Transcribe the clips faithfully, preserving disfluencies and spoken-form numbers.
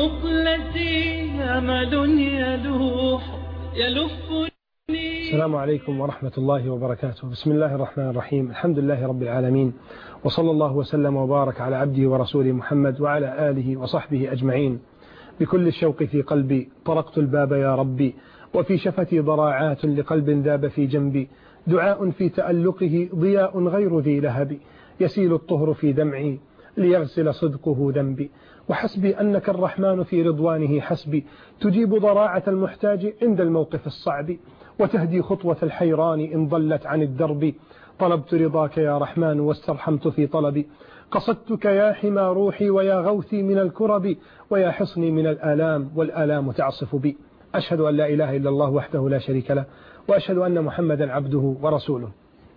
مقلتي أمل يلوح يلفني. السلام عليكم ورحمة الله وبركاته. بسم الله الرحمن الرحيم. الحمد لله رب العالمين، وصلى الله وسلم وبارك على عبده ورسوله محمد وعلى آله وصحبه أجمعين. بكل الشوق في قلبي طرقت الباب يا ربي، وفي شفتي ضراعات لقلب ذاب في جنبي. دعاء في تألقه ضياء غير ذي لهب، يسيل الطهر في دمعي ليغسل صدقه ذنبي. وحسبي أنك الرحمن في رضوانه حسبي، تجيب ضراعة المحتاج عند الموقف الصعب، وتهدي خطوة الحيران إن ضلت عن الدرب. طلبت رضاك يا رحمن واسترحمت في طلبي، قصدتك يا حمى روحي ويا غوثي من الكرب، ويا حصني من الآلام والآلام تعصف بي. أشهد أن لا إله إلا الله وحده لا شريك له، وأشهد أن محمدا عبده ورسوله.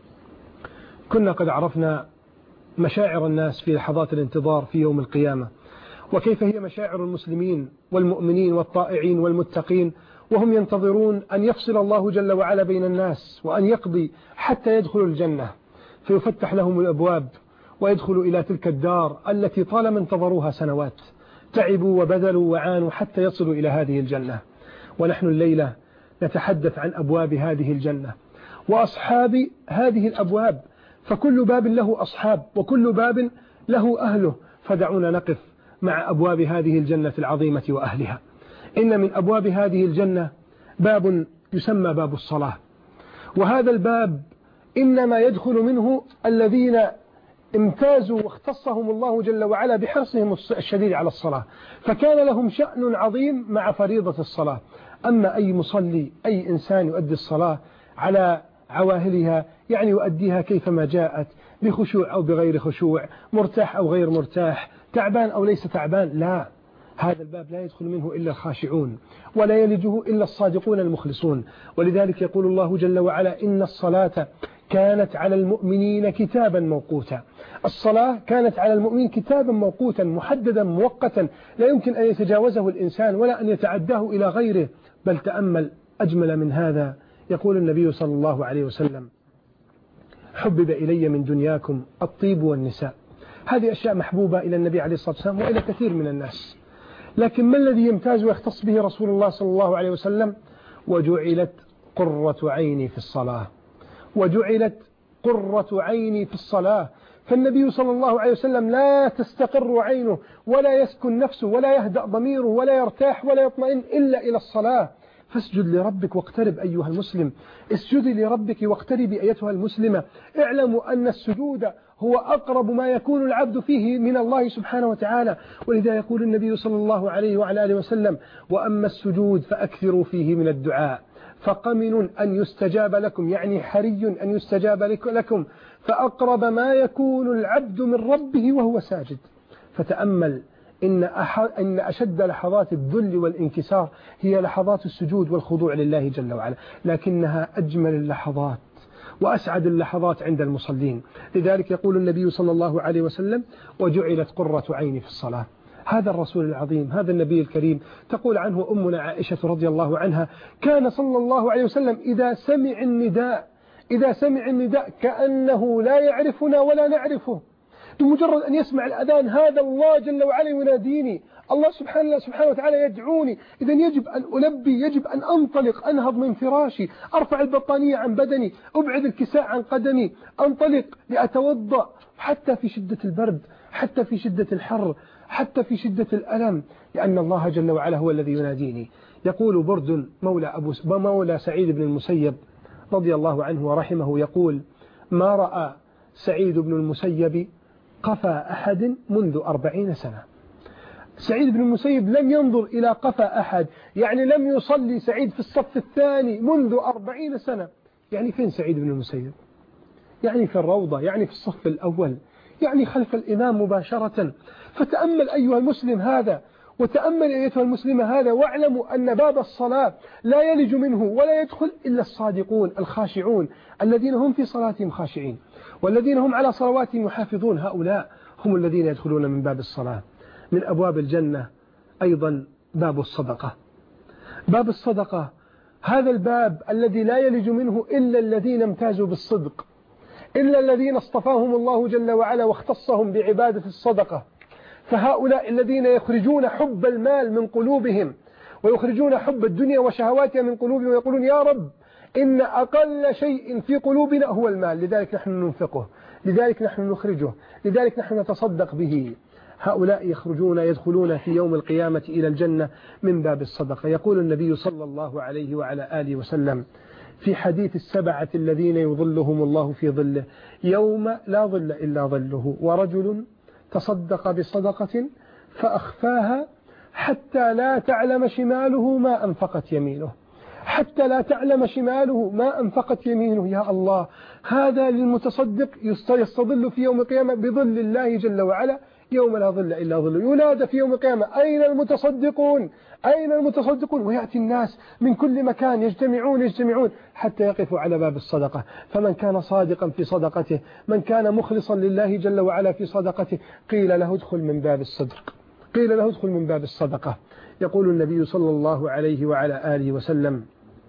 كنا قد عرفنا مشاعر الناس في لحظات الانتظار في يوم القيامة، وكيف هي مشاعر المسلمين والمؤمنين والطائعين والمتقين وهم ينتظرون أن يفصل الله جل وعلا بين الناس وأن يقضي حتى يدخلوا الجنة، فيفتح لهم الأبواب ويدخلوا إلى تلك الدار التي طالما انتظروها سنوات، تعبوا وبذلوا وعانوا حتى يصلوا إلى هذه الجنة. ونحن الليلة نتحدث عن أبواب هذه الجنة وأصحاب هذه الأبواب، فكل باب له أصحاب وكل باب له أهله. فدعونا نقف مع أبواب هذه الجنة العظيمة وأهلها. إن من أبواب هذه الجنة باب يسمى باب الصلاة، وهذا الباب إنما يدخل منه الذين امتازوا واختصهم الله جل وعلا بحرصهم الشديد على الصلاة، فكان لهم شأن عظيم مع فريضة الصلاة. أما أي مصلي، أي إنسان يؤدي الصلاة على عواهلها، يعني يؤديها كيفما جاءت، بخشوع أو بغير خشوع، مرتاح أو غير مرتاح، تعبان أو ليس تعبان، لا، هذا الباب لا يدخل منه إلا الخاشعون، ولا يلجه إلا الصادقون المخلصون. ولذلك يقول الله جل وعلا: إن الصلاة كانت على المؤمنين كتابا موقوتا. الصلاة كانت على المؤمن كتابا موقوتا محددا موقتا، لا يمكن أن يتجاوزه الإنسان ولا أن يتعداه إلى غيره. بل تأمل أجمل من هذا، يقول النبي صلى الله عليه وسلم: حبب إلي من دنياكم الطيب والنساء. هذه أشياء محبوبة إلى النبي عليه الصلاة والسلام وإلى كثير من الناس، لكن ما الذي يمتاز ويختص به رسول الله صلى الله عليه وسلم؟ وجعلت قرة عيني في الصلاة، وجعلت قرة عيني في الصلاة. فالنبي صلى الله عليه وسلم لا تستقر عينه ولا يسكن نفسه ولا يهدأ ضميره ولا يرتاح ولا يطمئن إلا إلى الصلاة. فاسجد لربك واقترب أيها المسلم، اسجدي لربك واقتربي أيتها المسلمة. اعلموا أن السجود هو أقرب ما يكون العبد فيه من الله سبحانه وتعالى. ولذا يقول النبي صلى الله عليه وعلى آله وسلم: وأما السجود فأكثروا فيه من الدعاء، فقمن أن يستجاب لكم، يعني حري أن يستجاب لكم، فأقرب ما يكون العبد من ربه وهو ساجد. فتأمل إن, إن أشد لحظات الذل والانكسار هي لحظات السجود والخضوع لله جل وعلا، لكنها أجمل اللحظات وأسعد اللحظات عند المصلين. لذلك يقول النبي صلى الله عليه وسلم: وجعلت قرة عيني في الصلاة. هذا الرسول العظيم، هذا النبي الكريم، تقول عنه أمنا عائشة رضي الله عنها: كان صلى الله عليه وسلم إذا سمع النداء إذا سمع النداء كأنه لا يعرفنا ولا نعرفه، بمجرد أن يسمع الأذان هذا الله جل وعلا يناديني، الله سبحانه, سبحانه وتعالى يدعوني، إذا يجب أن ألبي، يجب أن أنطلق، أنهض من فراشي، أرفع البطانية عن بدني، أبعد الكساء عن قدمي، أنطلق لأتوضأ، حتى في شدة البرد، حتى في شدة الحر، حتى في شدة الألم، لأن الله جل وعلا هو الذي يناديني. يقول برد مولى, أبو مولى سعيد بن المسيب رضي الله عنه ورحمه، يقول: ما رأى سعيد بن المسيب قفا أحد منذ أربعين سنة. سعيد بن المسيب لم ينظر إلى قفا أحد، يعني لم يصلي سعيد في الصف الثاني منذ أربعين سنة. يعني فين سعيد بن المسيب؟ يعني في الروضة، يعني في الصف الأول، يعني خلف الإمام مباشرة. فتأمل أيها المسلم هذا، وتأمل أيتها المسلمة هذا، واعلموا أن باب الصلاة لا يلج منه ولا يدخل إلا الصادقون الخاشعون الذين هم في صلاتهم خاشعين، والذين هم على صلواتهم يحافظون. هؤلاء هم الذين يدخلون من باب الصلاة. من أبواب الجنة أيضا باب الصدقة. باب الصدقة هذا الباب الذي لا يلج منه إلا الذين امتازوا بالصدق، إلا الذين اصطفاهم الله جل وعلا واختصهم بعبادة الصدقة. فهؤلاء الذين يخرجون حب المال من قلوبهم ويخرجون حب الدنيا وشهواتها من قلوبهم ويقولون يا رب إن أقل شيء في قلوبنا هو المال، لذلك نحن ننفقه، لذلك نحن نخرجه، لذلك نحن نتصدق به. هؤلاء يخرجون يدخلون في يوم القيامة إلى الجنة من باب الصدقة. يقول النبي صلى الله عليه وعلى آله وسلم في حديث السبعة الذين يظلهم الله في ظله يوم لا ظل إلا ظله، ورجل تصدق بصدقة فأخفاها حتى لا تعلم شماله ما أنفقت يمينه، حتى لا تعلم شماله ما أنفقت يمينه. يا الله، هذا للمتصدق يستظل في يوم القيامة بظل الله جل وعلا يوم لا ظل إلا ظله. ينادى في يوم القيامة أين المتصدقون، أين المتصدقون، ويأتي الناس من كل مكان يجتمعون يجتمعون حتى يقفوا على باب الصدقة. فمن كان صادقا في صدقته، من كان مخلصا لله جل وعلا في صدقته، قيل له ادخل من باب الصدق، قيل له ادخل من باب الصدقة. يقول النبي صلى الله عليه وعلى آله وسلم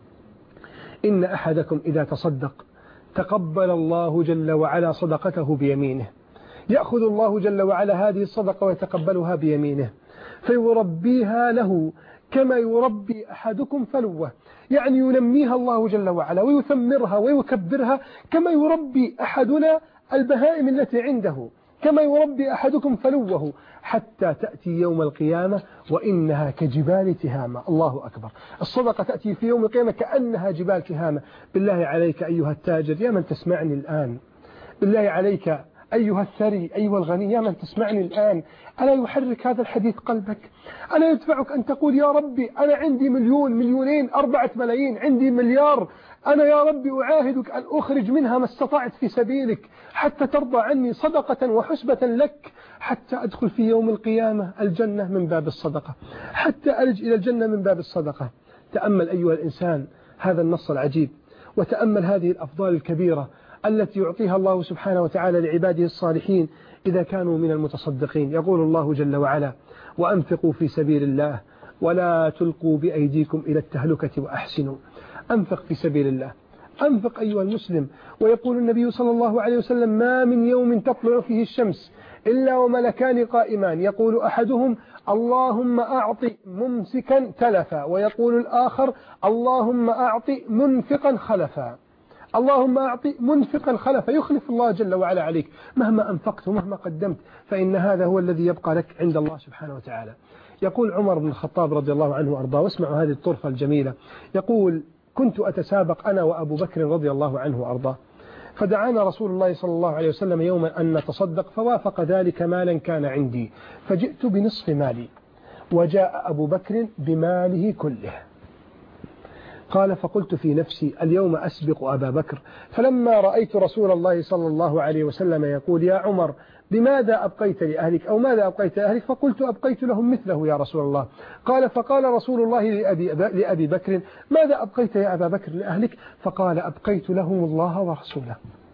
إن أحدكم إذا تصدق تقبل الله جل وعلا صدقته بيمينه، يأخذ الله جل وعلا هذه الصدقة ويتقبلها بيمينه فيربيها له كما يربي أحدكم فلوة، يعني ينميها الله جل وعلا ويثمرها ويكبرها كما يربي أحدنا البهائم التي عنده، كما يربي أحدكم فلوه، حتى تأتي يوم القيامة وإنها كجبال تهامة. الله أكبر، الصدقة تأتي في يوم القيامة كأنها جبال تهامة. بالله عليك أيها التاجر يا من تسمعني الآن، بالله عليك أيها الثري أيها الغني يا من تسمعني الآن، ألا يحرك هذا الحديث قلبك؟ ألا يدفعك أن تقول يا ربي أنا عندي مليون، مليونين، أربعة ملايين، عندي مليار، أنا يا ربي أعاهدك أن أخرج منها ما استطعت في سبيلك حتى ترضى عني صدقة وحسبة لك، حتى أدخل في يوم القيامة الجنة من باب الصدقة، حتى ألج إلى الجنة من باب الصدقة. تأمل أيها الإنسان هذا النص العجيب، وتأمل هذه الأفضال الكبيرة التي يعطيها الله سبحانه وتعالى لعباده الصالحين إذا كانوا من المتصدقين. يقول الله جل وعلا وأنفقوا في سبيل الله ولا تلقوا بأيديكم إلى التهلكة وأحسنوا. أنفق في سبيل الله، أنفق أيها المسلم. ويقول النبي صلى الله عليه وسلم ما من يوم تطلع فيه الشمس إلا وملكان قائمان، يقول أحدهم اللهم أعطي ممسكا تلفا، ويقول الآخر اللهم أعطي منفقا خلفا، اللهم أعطي منفقا خلفا، يخلف الله جل وعلا عليك مهما أنفقت ومهما قدمت، فإن هذا هو الذي يبقى لك عند الله سبحانه وتعالى. يقول عمر بن الخطاب رضي الله عنه وأرضاه، واسمعوا هذه الطرفة الجميلة، يقول كنت أتسابق أنا وأبو بكر رضي الله عنه وأرضاه، فدعانا رسول الله صلى الله عليه وسلم يوما أن نتصدق، فوافق ذلك مالا كان عندي، فجئت بنصف مالي وجاء أبو بكر بماله كله. قال فقلت في نفسي اليوم أسبق أبا بكر، فلما رأيت رسول الله صلى الله عليه وسلم يقول يا عمر بماذا أبقيت لأهلك أو ماذا أبقيت لأهلك، فقلت أبقيت لهم مثله يا رسول الله. قال فقال رسول الله لأبي, لأبي بكر ماذا أبقيت يا أبا بكر لأهلك، فقال أبقيت لهم الله ورسوله.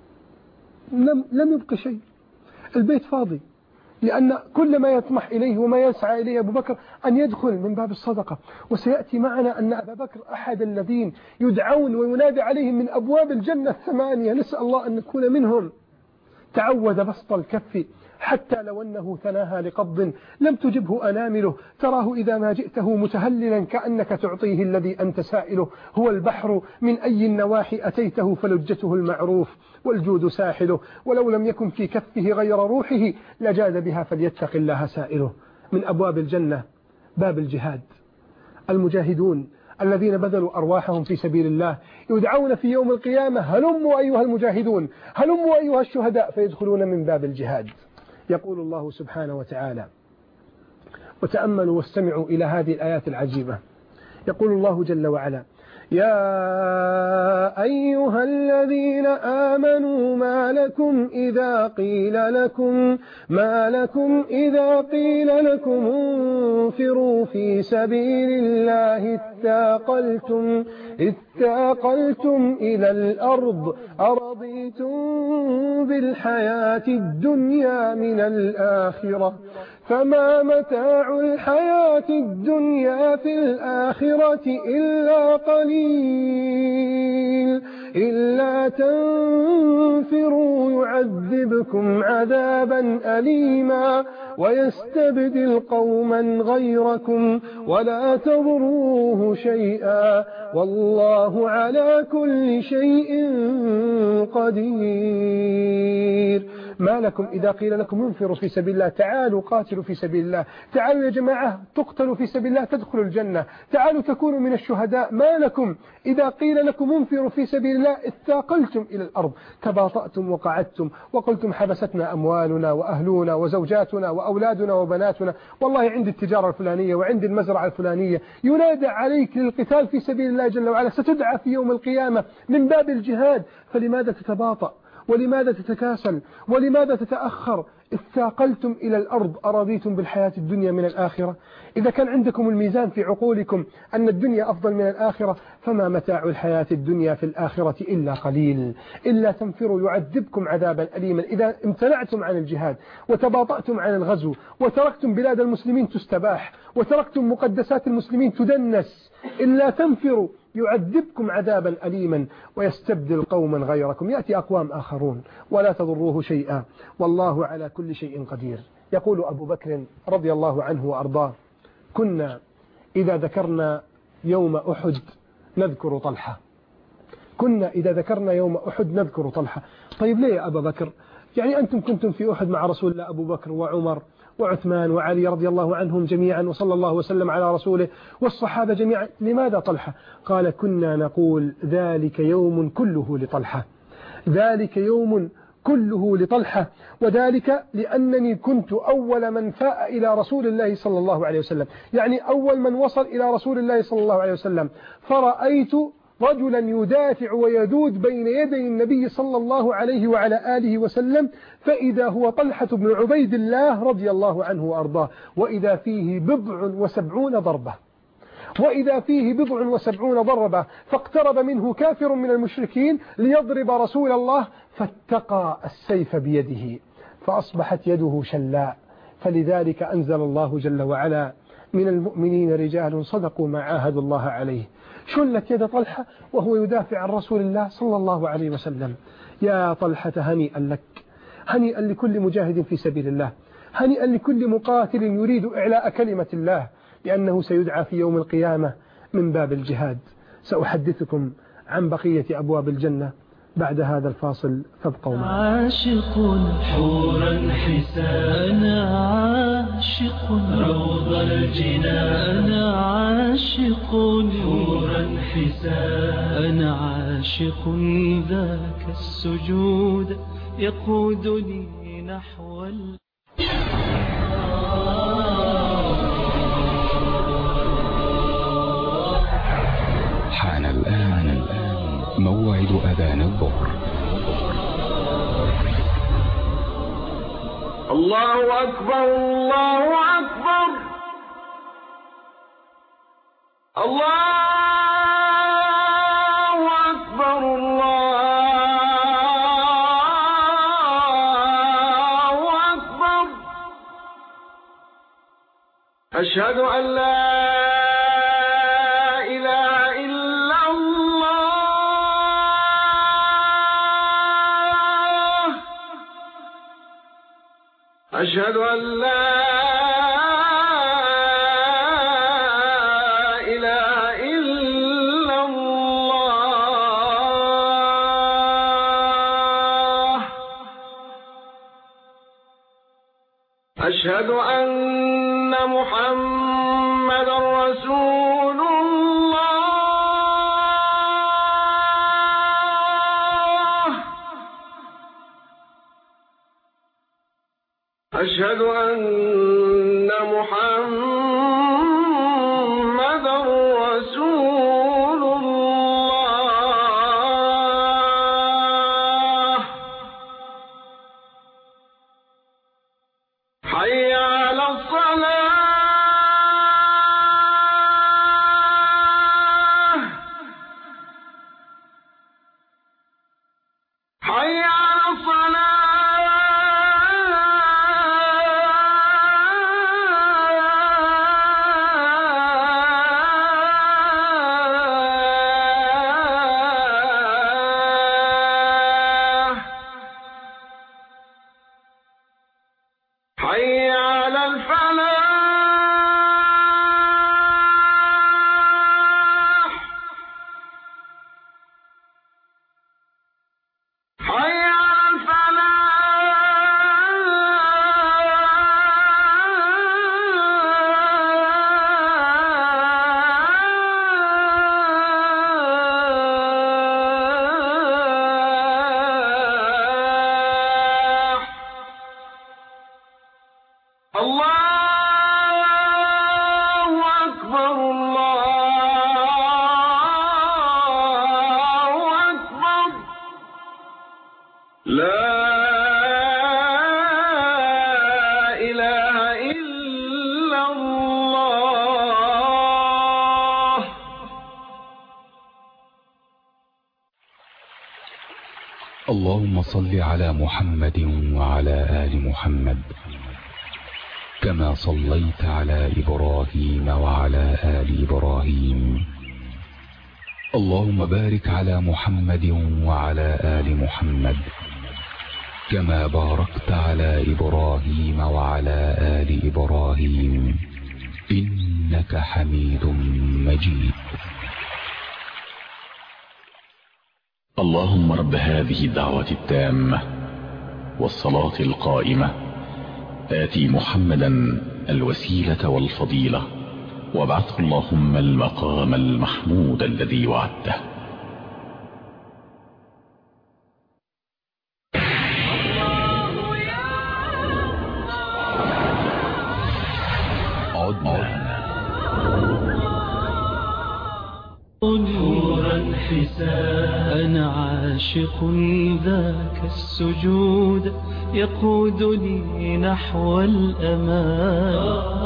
لم, لم يبق شيء، البيت فاضي، لأن كل ما يطمح إليه وما يسعى إليه أبو بكر أن يدخل من باب الصدقة. وسيأتي معنا أن أبا بكر أحد الذين يدعون وينادى عليهم من أبواب الجنة الثمانية، نسأل الله أن نكون منهم. تعود بسط الكف حتى لو أنه ثناها لقبض لم تجبه أنامله، تراه إذا ما جئته متهللا كأنك تعطيه الذي أنت سائله. هو البحر من أي النواحي أتيته فلجته المعروف والجود ساحله، ولو لم يكن في كفه غير روحه لجاد بها فليتق الله سائله. من أبواب الجنة باب الجهاد، المجاهدون الذين بذلوا أرواحهم في سبيل الله يدعون في يوم القيامة هلموا أيها المجاهدون، هلموا أيها الشهداء، فيدخلون من باب الجهاد. يقول الله سبحانه وتعالى وتأملوا واستمعوا إلى هذه الآيات العجيبة، يقول الله جل وعلا يا أيها الذين آمنوا ما لكم إذا قيل لكم ما لكم إذا قيل لكم انفروا في سبيل الله اتاقلتم اتاقلتم إلى الأرض أرضيتم بالحياة الدنيا من الآخرة فما متاع الحياة الدنيا في الآخرة إلا قليل إلا تنفروا يعذبكم يعذبكم عذابا أليما ويستبدل قوما غيركم ولا تضروه شيئا والله على كل شيء قدير. ما لكم إذا قيل لكم انفروا في سبيل الله تعالوا قاتلوا في سبيل الله، تعالوا يا جماعة تقتلوا في سبيل الله تدخلوا الجنة، تعالوا تكونوا من الشهداء، ما لكم إذا قيل لكم انفروا في سبيل الله اثاقلتم إلى الأرض تباطأتم وقعدتم وقلتم حبستنا أموالنا وأهلنا وزوجاتنا وأولادنا وبناتنا، والله عند التجارة الفلانية وعند المزرعة الفلانية. ينادى عليك للقتال في سبيل الله جل وعلا، ستدعى في يوم القيامة من باب الجهاد، فلماذا تتباطأ ولماذا تتكاسل ولماذا تتأخر؟ اثاقلتم إلى الأرض أرضيتم بالحياة الدنيا من الآخرة؟ إذا كان عندكم الميزان في عقولكم أن الدنيا أفضل من الآخرة فما متاع الحياة الدنيا في الآخرة إلا قليل. إلا تنفروا يعذبكم عذابا أليما. إذا امتنعتم عن الجهاد وتباطأتم عن الغزو وتركتم بلاد المسلمين تستباح وتركتم مقدسات المسلمين تدنس، إلا تنفروا يعذبكم عذابا أليما ويستبدل قوما غيركم، يأتي أقوام آخرون ولا تضروه شيئا والله على كل شيء قدير. يقول أبو بكر رضي الله عنه وأرضاه: كنا إذا ذكرنا يوم أحد نذكر طلحة. كنا إذا ذكرنا يوم أحد نذكر طلحة. طيب ليه يا أبا بكر؟ يعني أنتم كنتم في أحد مع رسول الله، أبو بكر وعمر وعثمان وعلي رضي الله عنهم جميعا وصلى الله وسلم على رسوله والصحابة جميعا، لماذا طلحة؟ قال: كنا نقول ذلك يوم كله لطلحة، ذلك يوم كله لطلحة، وذلك لأنني كنت أول من فاء إلى رسول الله صلى الله عليه وسلم، يعني أول من وصل إلى رسول الله صلى الله عليه وسلم، فرأيت رجلا يدافع ويذود بين يدي النبي صلى الله عليه وعلى آله وسلم، فإذا هو طلحة بن عبيد الله رضي الله عنه وأرضاه، وإذا فيه بضع وسبعون ضربة وإذا فيه بضع وسبعون ضربة فاقترب منه كافر من المشركين ليضرب رسول الله فاتقى السيف بيده فأصبحت يده شلاء. فلذلك أنزل الله جل وعلا: من المؤمنين رجال صدقوا ما عاهدوا الله عليه. شلت يد طلحة وهو يدافع عن رسول الله صلى الله عليه وسلم. يا طلحة هنيئا لك، هنيئا لكل مجاهد في سبيل الله، هنيئا لكل مقاتل يريد إعلاء كلمة الله، لأنه سيدعى في يوم القيامة من باب الجهاد. سأحدثكم عن بقية أبواب الجنة بعد هذا الفاصل، فابقوا معنا. عاشق حورا حسان، أنا عاشق روض الجنان، أنا عاشق حورا حسان، أنا عاشق ذاك السجود يقودني نحو ال... حان الآن موعد أذان الظهر. الله أكبر الله أكبر الله أكبر الله أكبر. أشهد أن لا أشهد أن لا إله إلا الله. أشهد أن محمدا رسول الله. أشهد أن محمدا رسول الله. حي على الصلاة، حي على الصلاة. حي على الفلاح حي على اللهم صل على محمد وعلى آل محمد كما صليت على إبراهيم وعلى آل إبراهيم. اللهم بارك على محمد وعلى آل محمد كما باركت على إبراهيم وعلى آل إبراهيم إنك حميد مجيد. اللهم رب هذه الدعوة التامة والصلاة القائمة آتي محمدا الوسيلة والفضيلة وابعثه اللهم المقام المحمود الذي وعدته. عدنا نورا حساب أنا عاشق ذاك السجود يقودني نحو الأمان.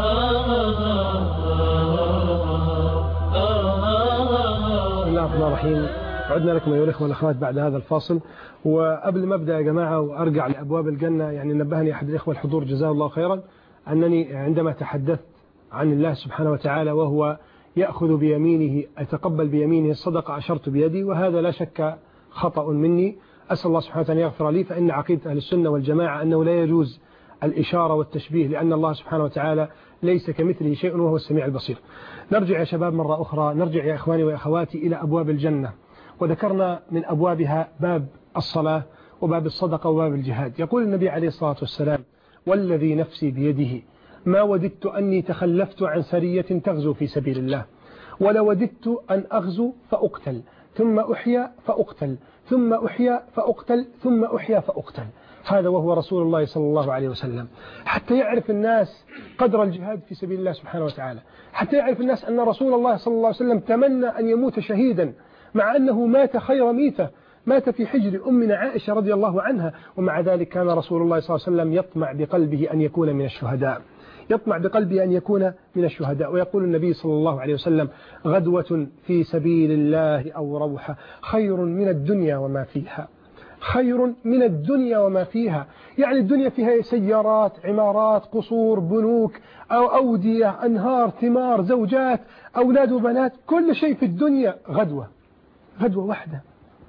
بسم الله الرحمن الرحيم. عدنا لكم أيها الأخوة والأخوات بعد هذا الفاصل. وقبل ما أبدأ يا جماعة وأرجع لأبواب الجنة، يعني نبهني أحد الإخوة الحضور جزاه الله خيرا أنني عندما تحدثت عن الله سبحانه وتعالى وهو يأخذ بيمينه يتقبل بيمينه الصدقة أشرت بيدي، وهذا لا شك خطأ مني، أسأل الله سبحانه وتعالى يغفر لي، فإن عقيدة أهل السنة والجماعة أنه لا يجوز الإشارة والتشبيه، لأن الله سبحانه وتعالى ليس كمثله شيء وهو السميع البصير. نرجع يا شباب مرة أخرى، نرجع يا إخواني وأخواتي إلى أبواب الجنة، وذكرنا من أبوابها باب الصلاة وباب الصدقة وباب الجهاد. يقول النبي عليه الصلاة والسلام: والذي نفسي بيده ما وددت أني تخلفت عن سرية تغزو في سبيل الله، ولوددت أن أغزو فأقتل ثم أحيا فأقتل ثم أحيا فأقتل ثم أحيا فأقتل. هذا وهو رسول الله صلى الله عليه وسلم، حتى يعرف الناس قدر الجهاد في سبيل الله سبحانه وتعالى، حتى يعرف الناس أن رسول الله صلى الله عليه وسلم تمنى أن يموت شهيدا، مع أنه مات خير ميتة، مات في حجر أمنا عائشة رضي الله عنها، ومع ذلك كان رسول الله صلى الله عليه وسلم يطمع بقلبه أن يكون من الشهداء، يطمع بقلبه أن يكون من الشهداء. ويقول النبي صلى الله عليه وسلم: غدوة في سبيل الله أو روحة خير من الدنيا وما فيها، خير من الدنيا وما فيها. يعني الدنيا فيها سيارات، عمارات، قصور، بنوك، أو أودية، أنهار، ثمار، زوجات، أولاد وبنات، كل شيء في الدنيا غدوة، غدوة واحدة،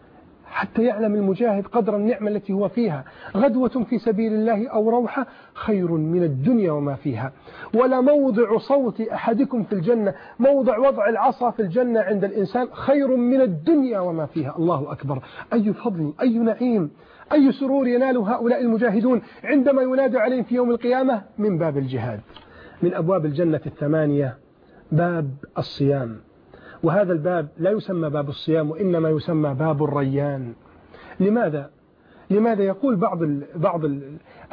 حتى يعلم المجاهد قدر النعمة التي هو فيها. غدوة في سبيل الله أو روحة خير من الدنيا وما فيها. ولا موضع صوت أحدكم في الجنة، موضع وضع العصا في الجنة عند الإنسان خير من الدنيا وما فيها. الله أكبر، أي فضل، أي نعيم، أي سرور ينال هؤلاء المجاهدون عندما ينادى عليهم في يوم القيامة من باب الجهاد. من أبواب الجنة الثمانية باب الصيام، وهذا الباب لا يسمى باب الصيام وإنما يسمى باب الريان. لماذا؟ لماذا؟ يقول بعض ال بعض ال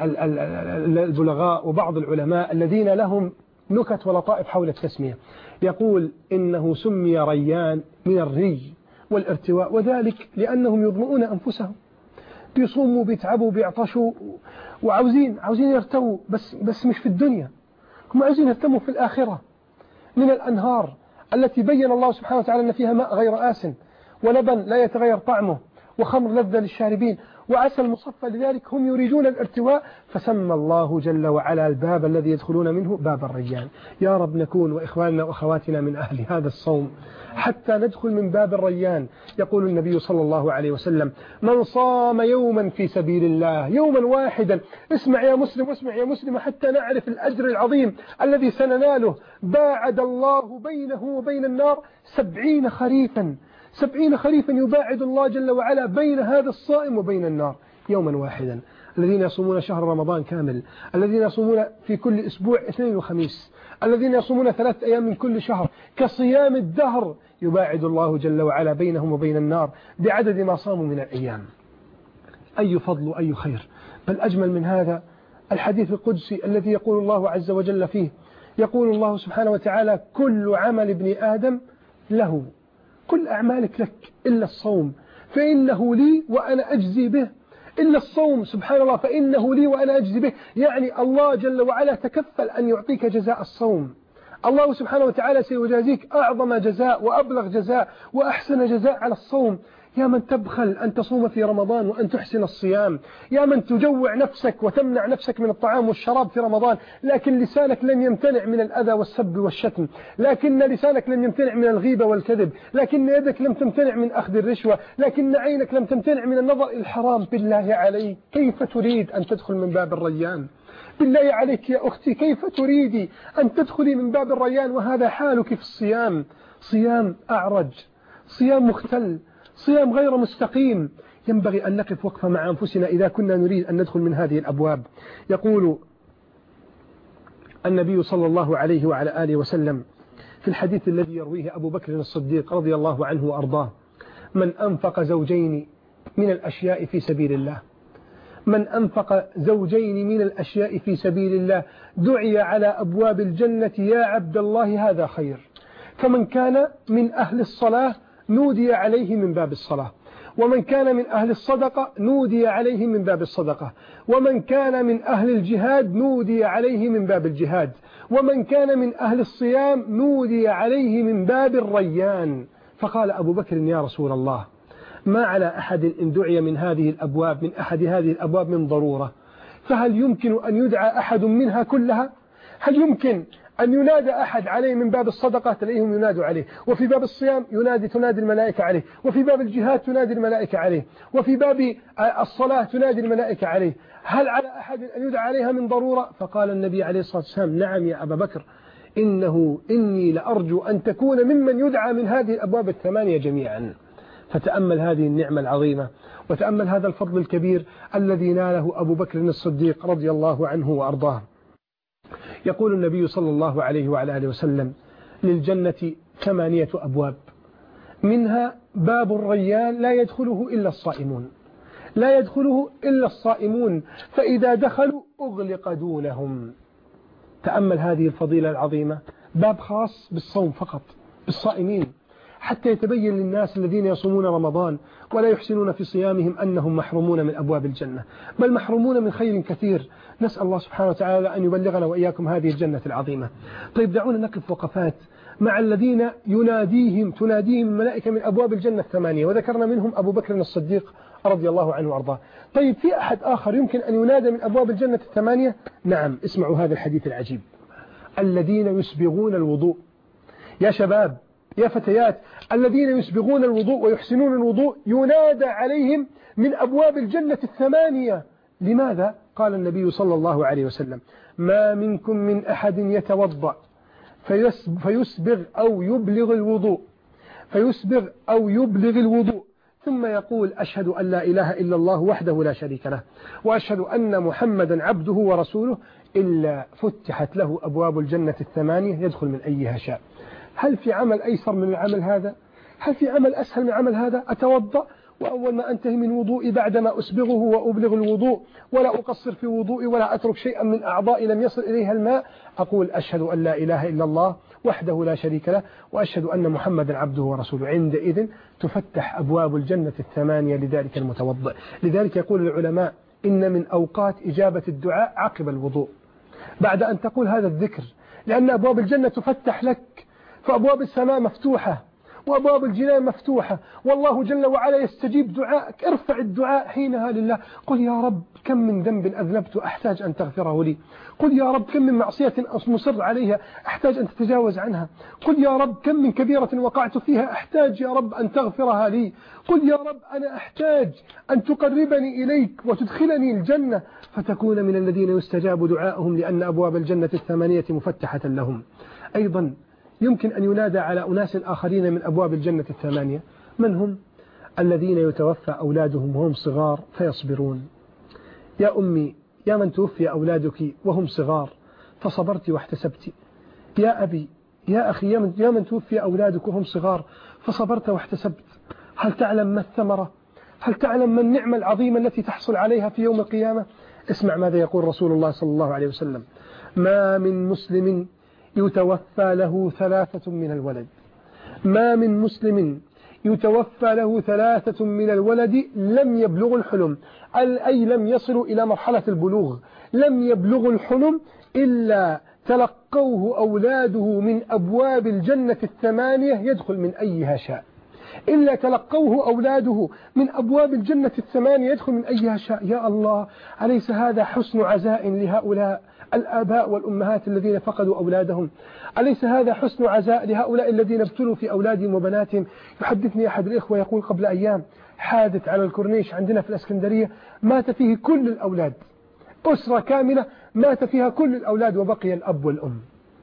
البلغاء وبعض العلماء الذين لهم نكت ولطائف حول التسمية، يقول إنه سمي ريان من الري والارتواء، وذلك لأنهم يظمؤون أنفسهم، بيصوموا بيتعبوا بيعطشوا وعاوزين عاوزين يرتووا، بس بس مش في الدنيا، هم عاوزين يرتموا في الآخرة. من الأنهار التي بين الله سبحانه وتعالى أن فيها ماء غير آسن، ولبن لا يتغير طعمه، وخمر لذة للشاربين، وعسى المصفى، لذلك هم يريدون الارتواء، فسمى الله جل وعلا الباب الذي يدخلون منه باب الريان. يا رب نكون وإخواننا وأخواتنا من أهل هذا الصوم حتى ندخل من باب الريان. يقول النبي صلى الله عليه وسلم: من صام يوما في سبيل الله، يوما واحدا، اسمع يا مسلم واسمع يا مسلم حتى نعرف الأجر العظيم الذي سنناله، باعد الله بينه وبين النار سبعين خريفا، سبعين خريفا يباعد الله جل وعلا بين هذا الصائم وبين النار يوما واحدا. الذين يصومون شهر رمضان كامل، الذين يصومون في كل أسبوع اثنين وخميس، الذين يصومون ثلاث أيام من كل شهر كصيام الدهر، يباعد الله جل وعلا بينهم وبين النار بعدد ما صاموا من الأيام. أي فضل وأي خير. بل أجمل من هذا الحديث القدسي الذي يقول الله عز وجل فيه، يقول الله سبحانه وتعالى: كل عمل ابن آدم له، كل أعمالك لك إلا الصوم فإنه لي وأنا أجزي به. إلا الصوم سبحان الله فإنه لي وأنا أجزي به، يعني الله جل وعلا تكفل أن يعطيك جزاء الصوم. الله سبحانه وتعالى سيجازيك أعظم جزاء وأبلغ جزاء وأحسن جزاء على الصوم. يا من تبخل أن تصوم في رمضان وأن تحسن الصيام، يا من تجوع نفسك وتمنع نفسك من الطعام والشراب في رمضان، لكن لسانك لن يمتنع من الأذى والسب والشتم، لكن لسانك لن يمتنع من الغيبة والكذب، لكن يدك لم تمتنع من أخذ الرشوة، لكن عينك لم تمتنع من النظر إلى الحرام. بالله عليك كيف تريد أن تدخل من باب الريان؟ بالله عليك يا أختي كيف تريدي أن تدخلي من باب الريان وهذا حالك في الصيام؟ صيام أعرج، صيام مختل، صيام غير مستقيم. ينبغي أن نقف وقفة مع أنفسنا إذا كنا نريد أن ندخل من هذه الأبواب. يقول النبي صلى الله عليه وعلى آله وسلم في الحديث الذي يرويه أبو بكر الصديق رضي الله عنه وأرضاه: من أنفق زوجين من الأشياء في سبيل الله، من أنفق زوجين من الأشياء في سبيل الله دعي على أبواب الجنة يا عبد الله هذا خير. فمن كان من أهل الصلاة نودي عليه من باب الصلاة، ومن كان من أهل الصدقة نودي عليه من باب الصدقة، ومن كان من أهل الجهاد نودي عليه من باب الجهاد، ومن كان من أهل الصيام نودي عليه من باب الريان. فقال أبو بكر: يا رسول الله، ما على أحد إن دعي من هذه الأبواب من أحد هذه الأبواب من ضرورة، فهل يمكن أن يدعى أحد منها كلها؟ هل يمكن أن ينادى أحد عليه من باب الصدقة تلاقيهم ينادوا عليه، وفي باب الصيام ينادي تنادي الملائكة عليه، وفي باب الجهاد تنادي الملائكة عليه، وفي باب الصلاة تنادي الملائكة عليه؟ هل على أحد أن يدعى عليها من ضرورة؟ فقال النبي عليه الصلاة والسلام: نعم يا أبا بكر، إنه إني لأرجو أن تكون ممن يدعى من هذه الأبواب الثمانية جميعا. فتأمل هذه النعمة العظيمة، وتأمل هذا الفضل الكبير الذي ناله أبو بكر الصديق رضي الله عنه وأرضاه. يقول النبي صلى الله عليه وعلى آله وسلم: للجنة ثمانية أبواب، منها باب الريان لا يدخله إلا الصائمون، لا يدخله إلا الصائمون، فإذا دخلوا أغلق دونهم. تأمل هذه الفضيلة العظيمة، باب خاص بالصوم فقط، بالصائمين، حتى يتبين للناس الذين يصومون رمضان ولا يحسنون في صيامهم أنهم محرومون من أبواب الجنة، بل محرومون من خير كثير. نسأل الله سبحانه وتعالى أن يبلغنا وإياكم هذه الجنة العظيمة. طيب دعونا نقف وقفات مع الذين يناديهم تناديهم الملائكة من أبواب الجنة الثمانية، وذكرنا منهم أبو بكر الصديق رضي الله عنه وأرضاه. طيب في أحد آخر يمكن أن ينادى من أبواب الجنة الثمانية؟ نعم، اسمعوا هذا الحديث العجيب: الذين يسبغون الوضوء. يا شباب يا فتيات، الذين يسبغون الوضوء ويحسنون الوضوء ينادى عليهم من أبواب الجنة الثمانية. لماذا؟ قال النبي صلى الله عليه وسلم: ما منكم من أحد يتوضأ فيسبغ أو يبلغ الوضوء فيسبغ أو يبلغ الوضوء ثم يقول: أشهد أن لا إله إلا الله وحده لا شريك له، وأشهد أن محمدا عبده ورسوله، إلا فتحت له أبواب الجنة الثمانية يدخل من أيها شاء. هل في عمل أيسر من العمل هذا؟ هل في عمل أسهل من عمل هذا؟ أتوضأ وأول ما أنتهي من وضوئي بعدما أسبغه وأبلغ الوضوء ولا أقصر في وضوئي ولا أترك شيئا من أعضائي لم يصل إليها الماء، أقول: أشهد أن لا إله إلا الله وحده لا شريك له، وأشهد أن محمدا عبده ورسوله. عندئذ تفتح أبواب الجنة الثمانية لذلك المتوضئ. لذلك يقول العلماء: إن من أوقات إجابة الدعاء عقب الوضوء، بعد أن تقول هذا الذكر، لأن أبواب الجنة تفتح لك، فأبواب السماء مفتوحة، وأبواب الجنان مفتوحة، والله جل وعلا يستجيب دعائك. ارفع الدعاء حينها لله، قل يا رب كم من ذنب أذنبت أحتاج أن تغفره لي، قل يا رب كم من معصية مصر عليها أحتاج أن تتجاوز عنها، قل يا رب كم من كبيرة وقعت فيها أحتاج يا رب أن تغفرها لي، قل يا رب أنا أحتاج أن تقربني إليك وتدخلني الجنة فتكون من الذين يستجاب دعائهم، لأن أبواب الجنة الثمانية مفتحة لهم. أيضا يمكن أن ينادى على أناس آخرين من أبواب الجنة الثمانية. من هم؟ الذين يتوفى أولادهم وهم صغار فيصبرون. يا أمي يا من توفي أولادك وهم صغار فصبرت واحتسبت، يا أبي يا أخي يا من, يا من توفي أولادك وهم صغار فصبرت واحتسبت، هل تعلم ما الثمرة؟ هل تعلم ما النعمة العظيمة التي تحصل عليها في يوم القيامة؟ اسمع ماذا يقول رسول الله صلى الله عليه وسلم: ما من مسلم يتوفى له ثلاثة من الولد، ما من مسلم يتوفى له ثلاثة من الولد لم يبلغ الحلم، أي لم يصلوا إلى مرحلة البلوغ، لم يبلغ الحلم إلا تلقوه أولاده من أبواب الجنة الثمانية يدخل من أيها شاء، إلا تلقوه أولاده من أبواب الجنة الثمانية يدخل من أيها شاء. يا الله، أليس هذا حسن عزاء لهؤلاء الآباء والأمهات الذين فقدوا أولادهم؟ أليس هذا حسن عزاء لهؤلاء الذين ابتلوا في أولادهم وبناتهم؟ يحدثني أحد الإخوة يقول قبل أيام حادث على الكورنيش عندنا في الإسكندرية مات فيه كل الأولاد، أسرة كاملة مات فيها كل الأولاد وبقي الأب والأم،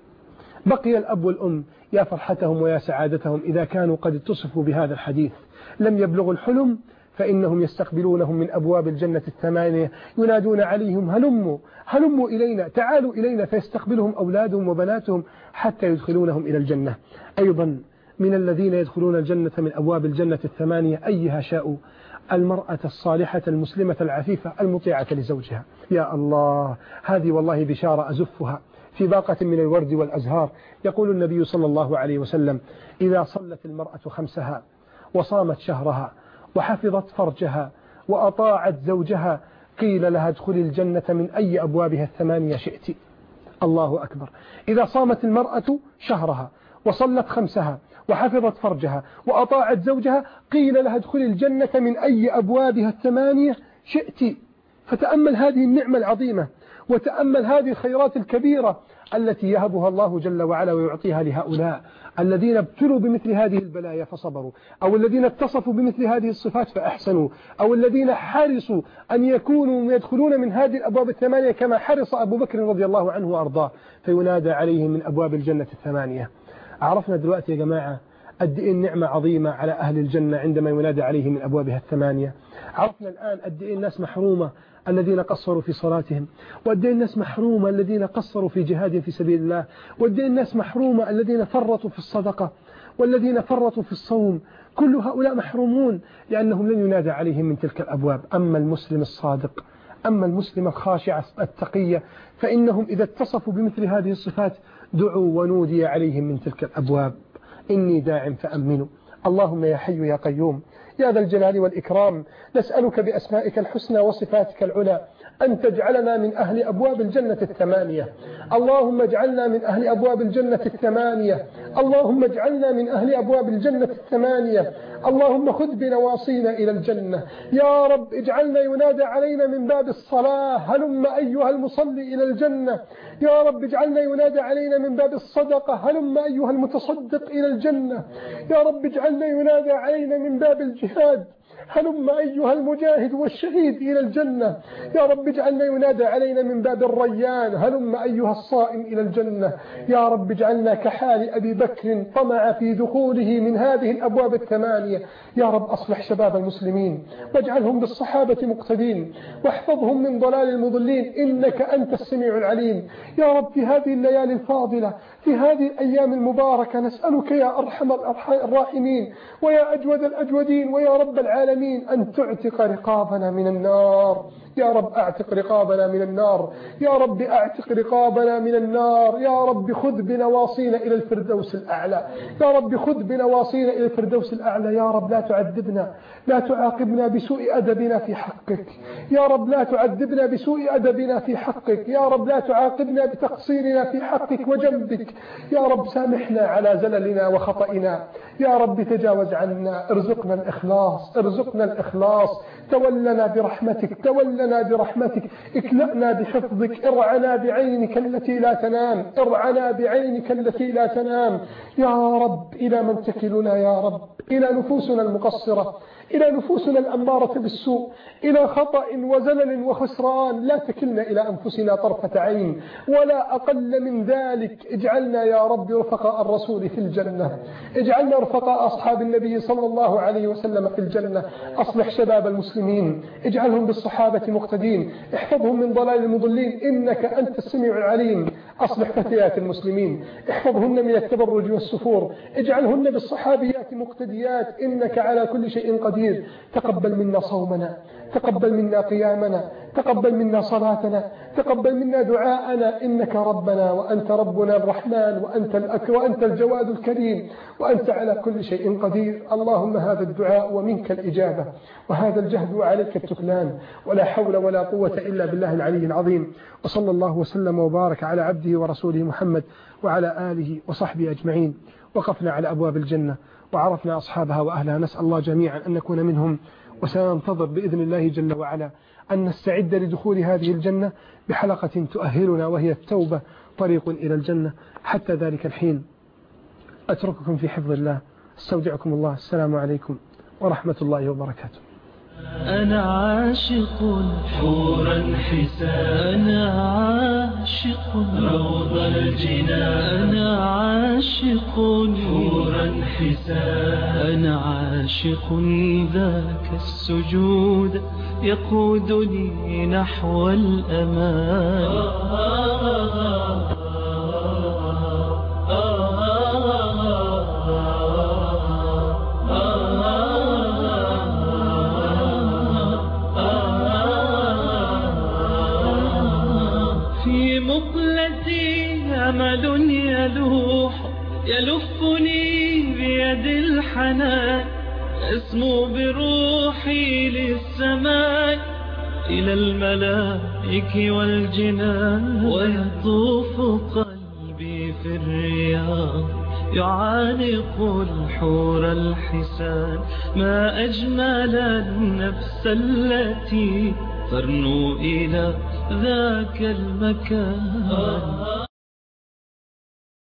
بقي الأب والأم. يا فرحتهم ويا سعادتهم إذا كانوا قد اتصفوا بهذا الحديث. لم يبلغوا الحلم فإنهم يستقبلونهم من أبواب الجنة الثمانية، ينادون عليهم هلموا هلموا إلينا، تعالوا إلينا، فيستقبلهم أولادهم وبناتهم حتى يدخلونهم إلى الجنة. أيضا من الذين يدخلون الجنة من أبواب الجنة الثمانية أيها شاءوا المرأة الصالحة المسلمة العفيفة المطيعة لزوجها. يا الله، هذه والله بشارة أزفها في باقة من الورد والأزهار. يقول النبي صلى الله عليه وسلم: إذا صلت المرأة خمسها وصامت شهرها وحفظت فرجها وأطاعت زوجها قيل لها ادخلي الجنة من أي أبوابها الثمانية شئت. الله أكبر. إذا صامت المرأة شهرها وصلت خمسها وحفظت فرجها وأطاعت زوجها قيل لها ادخلي الجنة من أي أبوابها الثمانية شئت. فتأمل هذه النعمة العظيمة، وتأمل هذه الخيرات الكبيرة التي يهبها الله جل وعلا ويعطيها لهؤلاء الذين ابتلوا بمثل هذه البلايا فصبروا، أو الذين اتصفوا بمثل هذه الصفات فأحسنوا، أو الذين حرصوا أن يكونوا يدخلون من هذه الأبواب الثمانية كما حرص أبو بكر رضي الله عنه وأرضاه، فينادى عليهم من أبواب الجنة الثمانية. عرفنا دلوقتي يا جماعة قد إيه النعمة عظيمة على أهل الجنة عندما ينادى عليهم من أبوابها الثمانية. عرفنا الآن قد إيه الناس محرومة الذين قصروا في صلاتهم، وقد إيه الناس محرومة الذين قصروا في جهاد في سبيل الله، وقد إيه الناس محرومة الذين فرطوا في الصدقة والذين فرطوا في الصوم. كل هؤلاء محرومون لأنهم لن ينادى عليهم من تلك الأبواب. أما المسلم الصادق، أما المسلم الخاشع التقية، فإنهم إذا اتصفوا بمثل هذه الصفات دعوا ونودي عليهم من تلك الأبواب. إني داع فأمنوا. اللهم يا حي يا قيوم يا ذا الجلال والإكرام، نسألك بأسمائك الحسنى وصفاتك العلى أن تجعلنا من أهل أبواب الجنة الثمانية. اللهم اجعلنا من أهل أبواب الجنة الثمانية، اللهم eجعلنا من أهل أبواب الجنة الثمانية. اللهم خذ بنواصينا إلى الجنة يا رب. اجعلنا ينادى علينا من باب الصلاة هلم أيها المصلي إلى الجنة يا رب. اجعلنا ينادى علينا من باب الصدقة هلم أيها المتصدق إلى الجنة يا رب. اجعلنا ينادى علينا من باب الجهاد هلم أيها المجاهد والشهيد إلى الجنة يا رب. اجعلنا ينادى علينا من باب الريان هلم أيها الصائم إلى الجنة يا رب. اجعلنا كحال أبي بكر طمع في دخوله من هذه الأبواب الثمانية يا رب. أصلح شباب المسلمين واجعلهم بالصحابة مقتدين، واحفظهم من ضلال المضلين، إنك أنت السميع العليم يا رب. في هذه الليالي الفاضلة، في هذه الأيام المباركة، نسألك يا أرحم الراحمين ويا أجود الأجودين ويا رب العالمين أن تعتق رقابنا من النار يا رب أعتق رقابنا من النار، يا رب أعتق رقابنا من النار، يا رب خذ بنواصينا إلى الفردوس الأعلى، يا رب خذ بنواصينا إلى الفردوس الأعلى. يا رب لا تعذبنا، لا تعاقبنا بسوء أدبنا في حقك، يا رب لا تعذبنا بسوء أدبنا في حقك، يا رب لا تعاقبنا بتقصيرنا في حقك وجنبك، يا رب سامحنا على زللنا وخطئنا، يا رب تجاوز عنا، ارزقنا الإخلاص، ارزقنا الإخلاص، تولنا برحمتك، تولنا برحمتك، اكلأنا بحفظك، ارعنا بعينك التي لا تنام، ارعنا بعينك التي لا تنام. يا رب إلى من تكلنا يا رب؟ إلى نفوسنا المقصرة، إلى نفوسنا الأمارة بالسوء، إلى خطأ وزلل وخسران. لا تكلنا إلى أنفسنا طرفة عين ولا أقل من ذلك. اجعلنا يا رب رفقاء الرسول في الجنة، اجعلنا رفقاء أصحاب النبي صلى الله عليه وسلم في الجنة. أصلح شباب المسلمين، اجعلهم بالصحابة مقتدين، احفظهم من ضلال المضلين إنك أنت السميع العليم. أصلح فتيات المسلمين، احفظهن من التبرج والسفور، اجعلهن بالصحابيات مقتديات إنك على كل شيء قدير. تقبل منا صومنا، تقبل منا قيامنا، تقبل منا صلاتنا، تقبل منا دعاءنا، إنك ربنا وأنت ربنا الرحمن، وأنت الأك وأنت الجواد الكريم، وأنت على كل شيء قدير. اللهم هذا الدعاء ومنك الإجابة، وهذا الجهد وعليك التكلان، ولا حول ولا قوة إلا بالله العلي العظيم. وصلى الله وسلم وبارك على عبده ورسوله محمد وعلى آله وصحبه أجمعين. وقفنا على أبواب الجنة وعرفنا أصحابها وأهلها، نسأل الله جميعا أن نكون منهم، وسننتظر بإذن الله جل وعلا أن نستعد لدخول هذه الجنة بحلقة تؤهلنا وهي التوبة طريق إلى الجنة. حتى ذلك الحين أترككم في حفظ الله، استودعكم الله، السلام عليكم ورحمة الله وبركاته. أنا عاشق حورا حسان، أنا عاشق روض الجنان، أنا عاشق حورا حسان، أنا عاشق ذاك السجود يقودني نحو الأمان. أمل يلوح يلفني بيد الحنان، أسمو بروحي للسماء إلى الملائك والجنان، ويطوف قلبي في الرياض يعانق الحور الحسان. ما أجمل النفس التي ترنو إلى ذاك المكان.